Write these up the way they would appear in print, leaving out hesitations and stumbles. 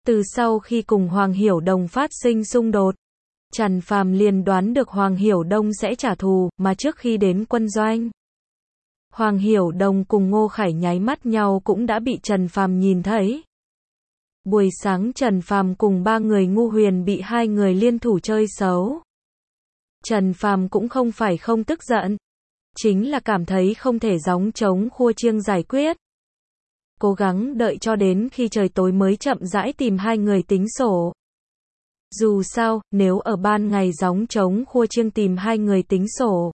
Từ sau khi cùng Hoàng Hiểu Đông phát sinh xung đột, Trần Phàm liền đoán được Hoàng Hiểu Đông sẽ trả thù, mà trước khi đến quân doanh, Hoàng Hiểu Đông cùng Ngô Khải nháy mắt nhau cũng đã bị Trần Phàm nhìn thấy. Buổi sáng Trần Phàm cùng ba người Ngu Huyền bị hai người liên thủ chơi xấu. Trần Phàm cũng không phải không tức giận, chính là cảm thấy không thể gióng trống khua chiêng giải quyết. Cố gắng đợi cho đến khi trời tối mới chậm rãi tìm hai người tính sổ. Dù sao, nếu ở ban ngày gióng trống khua chiêng tìm hai người tính sổ,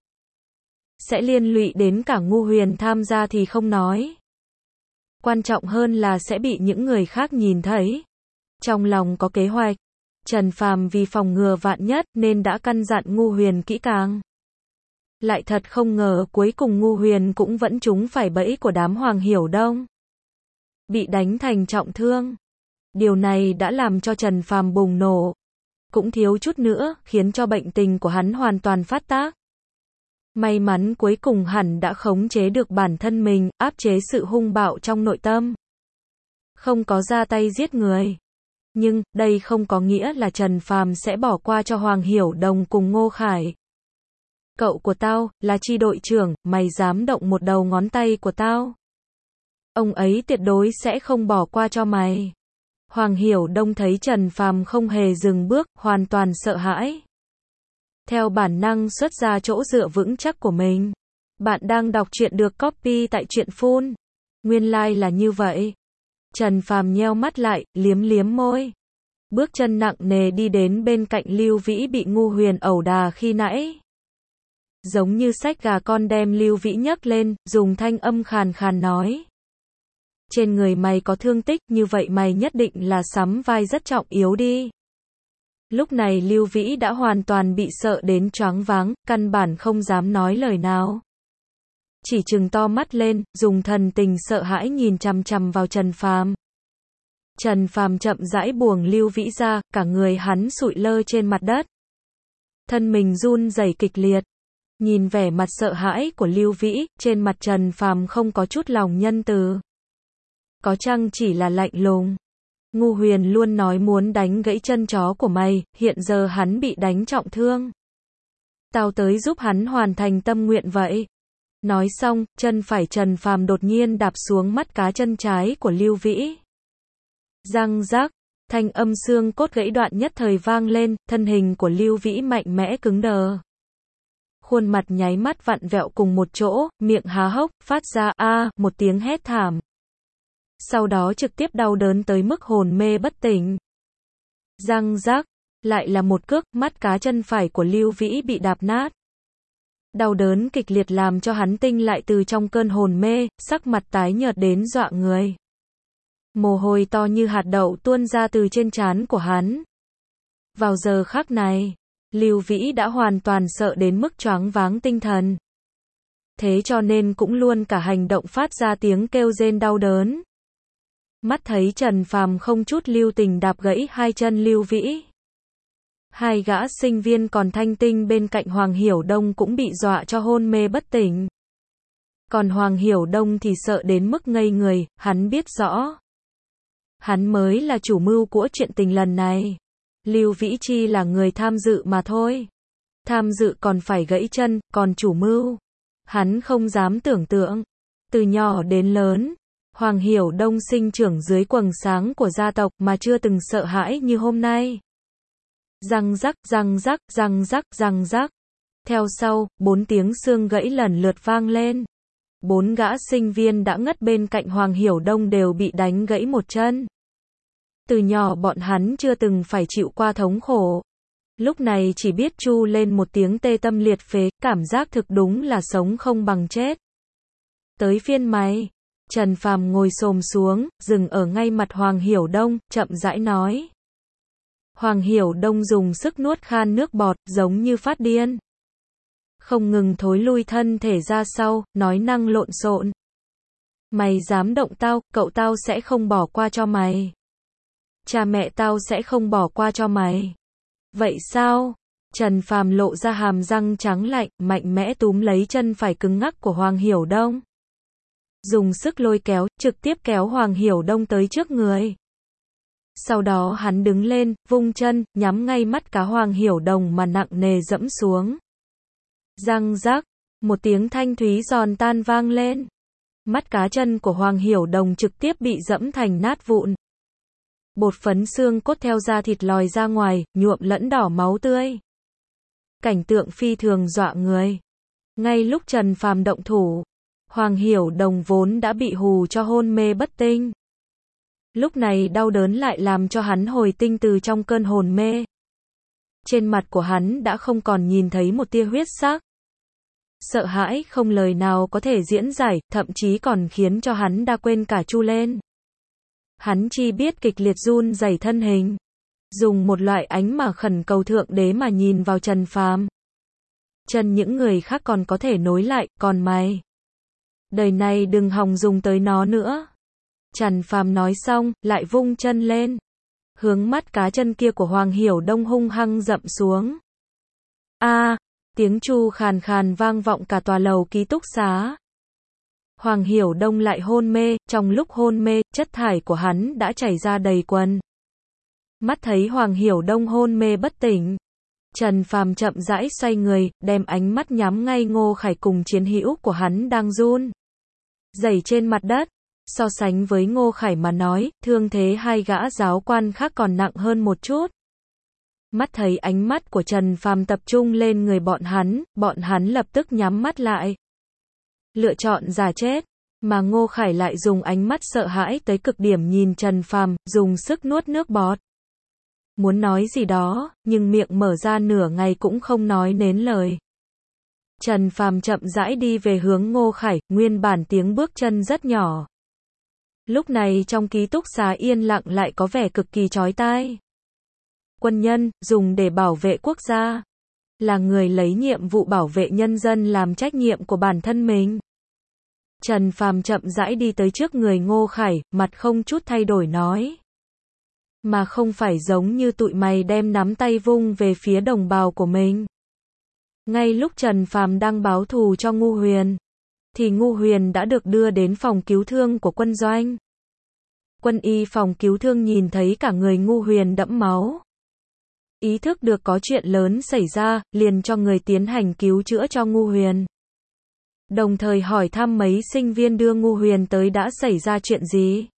sẽ liên lụy đến cả Ngu Huyền tham gia thì không nói. Quan trọng hơn là sẽ bị những người khác nhìn thấy. Trong lòng có kế hoạch, Trần Phàm vì phòng ngừa vạn nhất nên đã căn dặn Ngu Huyền kỹ càng. Lại thật không ngờ cuối cùng Ngu Huyền cũng vẫn trúng phải bẫy của đám Hoàng Hiểu Đông. Bị đánh thành trọng thương. Điều này đã làm cho Trần Phàm bùng nổ. Cũng thiếu chút nữa khiến cho bệnh tình của hắn hoàn toàn phát tác. May mắn cuối cùng hẳn đã khống chế được bản thân mình, áp chế sự hung bạo trong nội tâm. Không có ra tay giết người. Nhưng, đây không có nghĩa là Trần Phàm sẽ bỏ qua cho Hoàng Hiểu Đông cùng Ngô Khải. Cậu của tao, là chi đội trưởng, mày dám động một đầu ngón tay của tao. Ông ấy tuyệt đối sẽ không bỏ qua cho mày. Hoàng Hiểu Đông thấy Trần Phàm không hề dừng bước, hoàn toàn sợ hãi. Theo bản năng xuất ra chỗ dựa vững chắc của mình. Bạn đang đọc truyện được copy tại truyện Phun. Nguyên lai là như vậy. Trần Phàm nheo mắt lại, liếm liếm môi. Bước chân nặng nề đi đến bên cạnh Lưu Vĩ bị Ngu Huyền ẩu đà khi nãy. Giống như xách gà con đem Lưu Vĩ nhấc lên, dùng thanh âm khàn khàn nói. Trên người mày có thương tích, như vậy mày nhất định là sắm vai rất trọng yếu đi. Lúc này Lưu Vĩ đã hoàn toàn bị sợ đến choáng váng, căn bản không dám nói lời nào. Chỉ trừng to mắt lên, dùng thần tình sợ hãi nhìn chằm chằm vào Trần Phàm. Trần Phàm chậm rãi buông Lưu Vĩ ra, cả người hắn sụi lơ trên mặt đất. Thân mình run rẩy kịch liệt. Nhìn vẻ mặt sợ hãi của Lưu Vĩ, trên mặt Trần Phàm không có chút lòng nhân từ. Có chăng chỉ là lạnh lùng. Ngu Huyền luôn nói muốn đánh gãy chân chó của mày, hiện giờ hắn bị đánh trọng thương. Tao tới giúp hắn hoàn thành tâm nguyện vậy. Nói xong, chân phải Trần Phàm đột nhiên đạp xuống mắt cá chân trái của Lưu Vĩ. Răng rác, thanh âm xương cốt gãy đoạn nhất thời vang lên, thân hình của Lưu Vĩ mạnh mẽ cứng đờ. Khuôn mặt nháy mắt vặn vẹo cùng một chỗ, miệng há hốc, phát ra một tiếng hét thảm. Sau đó trực tiếp đau đớn tới mức hồn mê bất tỉnh. Răng rác, lại là một cước, mắt cá chân phải của Lưu Vĩ bị đạp nát. Đau đớn kịch liệt làm cho hắn tinh lại từ trong cơn hồn mê, sắc mặt tái nhợt đến dọa người. Mồ hôi to như hạt đậu tuôn ra từ trên trán của hắn. Vào giờ khắc này, Lưu Vĩ đã hoàn toàn sợ đến mức choáng váng tinh thần. Thế cho nên cũng luôn cả hành động phát ra tiếng kêu rên đau đớn. Mắt thấy Trần Phàm không chút lưu tình đạp gãy hai chân Lưu Vĩ. Hai gã sinh viên còn thanh tinh bên cạnh Hoàng Hiểu Đông cũng bị dọa cho hôn mê bất tỉnh. Còn Hoàng Hiểu Đông thì sợ đến mức ngây người, hắn biết rõ. Hắn mới là chủ mưu của chuyện tình lần này. Lưu Vĩ chi là người tham dự mà thôi. Tham dự còn phải gãy chân, còn chủ mưu. Hắn không dám tưởng tượng. Từ nhỏ đến lớn, Hoàng Hiểu Đông sinh trưởng dưới quầng sáng của gia tộc mà chưa từng sợ hãi như hôm nay. Răng rắc, răng rắc, răng rắc, răng rắc. Theo sau, 4 tiếng xương gãy lần lượt vang lên. 4 gã sinh viên đã ngất bên cạnh Hoàng Hiểu Đông đều bị đánh gãy một chân. Từ nhỏ bọn hắn chưa từng phải chịu qua thống khổ. Lúc này chỉ biết tru lên một tiếng tê tâm liệt phế, cảm giác thực đúng là sống không bằng chết. Tới phiên mày. Trần Phàm ngồi xổm xuống, dừng ở ngay mặt Hoàng Hiểu Đông, chậm rãi nói. Hoàng Hiểu Đông dùng sức nuốt khan nước bọt, giống như phát điên. Không ngừng thối lui thân thể ra sau, nói năng lộn xộn. Mày dám động tao, cậu tao sẽ không bỏ qua cho mày. Cha mẹ tao sẽ không bỏ qua cho mày. Vậy sao? Trần Phàm lộ ra hàm răng trắng lạnh, mạnh mẽ túm lấy chân phải cứng ngắc của Hoàng Hiểu Đông. Dùng sức lôi kéo, trực tiếp kéo Hoàng Hiểu Đông tới trước người. Sau đó hắn đứng lên, vung chân, nhắm ngay mắt cá Hoàng Hiểu Đồng mà nặng nề dẫm xuống. Răng rắc, một tiếng thanh thúy giòn tan vang lên. Mắt cá chân của Hoàng Hiểu Đồng trực tiếp bị dẫm thành nát vụn. Bột phấn xương cốt theo da thịt lòi ra ngoài, nhuộm lẫn đỏ máu tươi. Cảnh tượng phi thường dọa người. Ngay lúc Trần Phàm động thủ, Hoàng Hiểu Đồng vốn đã bị hù cho hôn mê bất tinh. Lúc này đau đớn lại làm cho hắn hồi tinh từ trong cơn hồn mê. Trên mặt của hắn đã không còn nhìn thấy một tia huyết sắc. Sợ hãi không lời nào có thể diễn giải, thậm chí còn khiến cho hắn đã quên cả chu lên. Hắn chỉ biết kịch liệt run rẩy thân hình, dùng một loại ánh mà khẩn cầu thượng đế mà nhìn vào Trần Phàm. Chân những người khác còn có thể nối lại, còn mày, đời này đừng hòng dùng tới nó nữa. Trần Phàm nói xong, lại vung chân lên, hướng mắt cá chân kia của Hoàng Hiểu Đông hung hăng dậm xuống. A, tiếng chu khàn khàn vang vọng cả tòa lầu ký túc xá. Hoàng Hiểu Đông lại hôn mê, trong lúc hôn mê, chất thải của hắn đã chảy ra đầy quần. Mắt thấy Hoàng Hiểu Đông hôn mê bất tỉnh, Trần Phàm chậm rãi xoay người, đem ánh mắt nhắm ngay Ngô Khải cùng chiến hữu của hắn đang run rẩy trên mặt đất. So sánh với Ngô Khải mà nói, thương thế hai gã giáo quan khác còn nặng hơn một chút. Mắt thấy ánh mắt của Trần Phàm tập trung lên người bọn hắn lập tức nhắm mắt lại. Lựa chọn giả chết, mà Ngô Khải lại dùng ánh mắt sợ hãi tới cực điểm nhìn Trần Phàm, dùng sức nuốt nước bọt. Muốn nói gì đó, nhưng miệng mở ra nửa ngày cũng không nói nên lời. Trần Phàm chậm rãi đi về hướng Ngô Khải, nguyên bản tiếng bước chân rất nhỏ. Lúc này trong ký túc xá yên lặng lại có vẻ cực kỳ chói tai. Quân nhân, dùng để bảo vệ quốc gia. Là người lấy nhiệm vụ bảo vệ nhân dân làm trách nhiệm của bản thân mình. Trần Phàm chậm rãi đi tới trước người Ngô Khải, mặt không chút thay đổi nói. Mà không phải giống như tụi mày đem nắm tay vung về phía đồng bào của mình. Ngay lúc Trần Phàm đang báo thù cho Ngu Huyền, thì Ngu Huyền đã được đưa đến phòng cứu thương của quân doanh. Quân y phòng cứu thương nhìn thấy cả người Ngu Huyền đẫm máu. Ý thức được có chuyện lớn xảy ra, liền cho người tiến hành cứu chữa cho Ngu Huyền. Đồng thời hỏi thăm mấy sinh viên đưa Ngu Huyền tới đã xảy ra chuyện gì.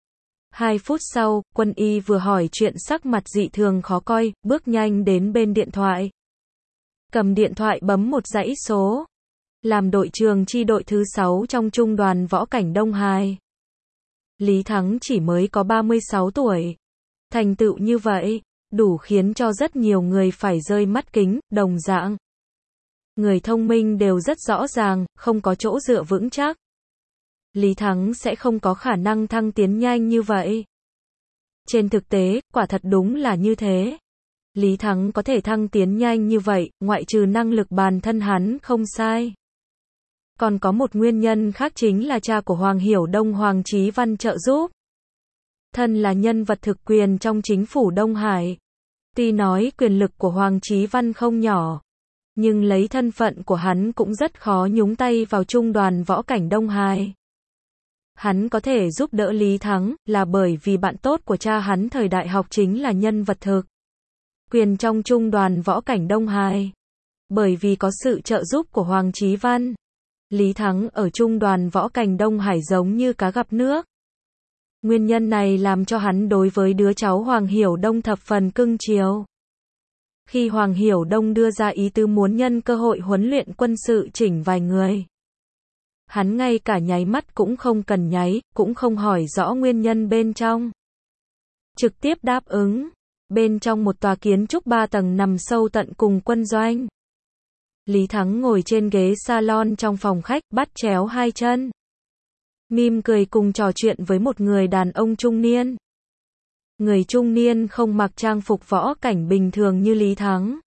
2 phút sau, quân y vừa hỏi chuyện sắc mặt dị thường khó coi, bước nhanh đến bên điện thoại. Cầm điện thoại bấm một dãy số. Làm đội trưởng chi đội thứ 6 trong trung đoàn võ cảnh Đông Hải. Lý Thắng chỉ mới có 36 tuổi. Thành tựu như vậy, đủ khiến cho rất nhiều người phải rơi mắt kính, đồng dạng. Người thông minh đều rất rõ ràng, không có chỗ dựa vững chắc. Lý Thắng sẽ không có khả năng thăng tiến nhanh như vậy. Trên thực tế, quả thật đúng là như thế. Lý Thắng có thể thăng tiến nhanh như vậy, ngoại trừ năng lực bản thân hắn không sai. Còn có một nguyên nhân khác chính là cha của Hoàng Hiểu Đông Hoàng Chí Văn trợ giúp. Thân là nhân vật thực quyền trong chính phủ Đông Hải. Tuy nói quyền lực của Hoàng Chí Văn không nhỏ, nhưng lấy thân phận của hắn cũng rất khó nhúng tay vào trung đoàn võ cảnh Đông Hải. Hắn có thể giúp đỡ Lý Thắng, là bởi vì bạn tốt của cha hắn thời đại học chính là nhân vật thực quyền trong trung đoàn võ cảnh Đông Hải. Bởi vì có sự trợ giúp của Hoàng Chí Văn, Lý Thắng ở trung đoàn võ cảnh Đông Hải giống như cá gặp nước. Nguyên nhân này làm cho hắn đối với đứa cháu Hoàng Hiểu Đông thập phần cưng chiều. Khi Hoàng Hiểu Đông đưa ra ý tứ muốn nhân cơ hội huấn luyện quân sự chỉnh vài người, hắn ngay cả nháy mắt cũng không cần nháy, cũng không hỏi rõ nguyên nhân bên trong. Trực tiếp đáp ứng. Bên trong một tòa kiến trúc 3 tầng nằm sâu tận cùng quân doanh. Lý Thắng ngồi trên ghế salon trong phòng khách, bắt chéo hai chân. Mỉm cười cùng trò chuyện với một người đàn ông trung niên. Người trung niên không mặc trang phục võ cảnh bình thường như Lý Thắng,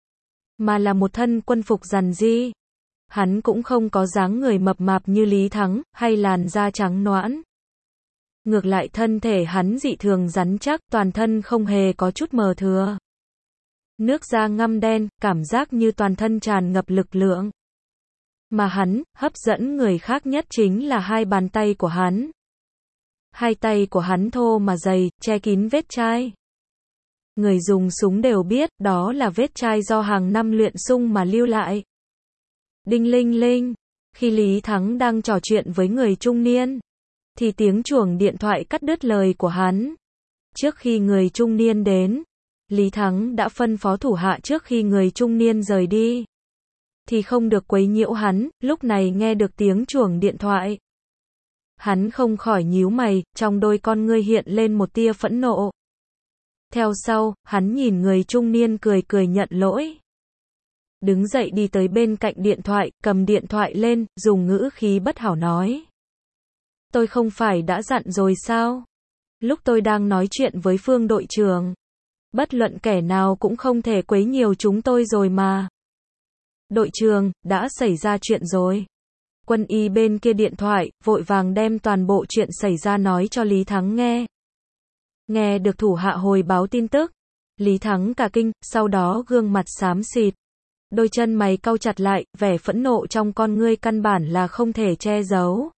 mà là một thân quân phục rằn ri. Hắn cũng không có dáng người mập mạp như Lý Thắng, hay làn da trắng nõn. Ngược lại thân thể hắn dị thường rắn chắc, toàn thân không hề có chút mờ thừa. Nước da ngăm đen, cảm giác như toàn thân tràn ngập lực lượng. Mà hắn, hấp dẫn người khác nhất chính là hai bàn tay của hắn. Hai tay của hắn thô mà dày, che kín vết chai. Người dùng súng đều biết, đó là vết chai do hàng năm luyện súng mà lưu lại. Đinh linh linh. Khi Lý Thắng đang trò chuyện với người trung niên, thì tiếng chuông điện thoại cắt đứt lời của hắn. Trước khi người trung niên đến, Lý Thắng đã phân phó thủ hạ trước khi người trung niên rời đi, thì không được quấy nhiễu hắn, lúc này nghe được tiếng chuông điện thoại. Hắn không khỏi nhíu mày, trong đôi con ngươi hiện lên một tia phẫn nộ. Theo sau, hắn nhìn người trung niên cười cười nhận lỗi. Đứng dậy đi tới bên cạnh điện thoại, cầm điện thoại lên, dùng ngữ khí bất hảo nói. Tôi không phải đã dặn rồi sao? Lúc tôi đang nói chuyện với Phương đội trưởng, bất luận kẻ nào cũng không thể quấy nhiều chúng tôi rồi mà. Đội trưởng, đã xảy ra chuyện rồi. Quân y bên kia điện thoại, vội vàng đem toàn bộ chuyện xảy ra nói cho Lý Thắng nghe. Nghe được thủ hạ hồi báo tin tức, Lý Thắng cả kinh, sau đó gương mặt xám xịt. Đôi chân mày cau chặt lại, vẻ phẫn nộ trong con ngươi căn bản là không thể che giấu.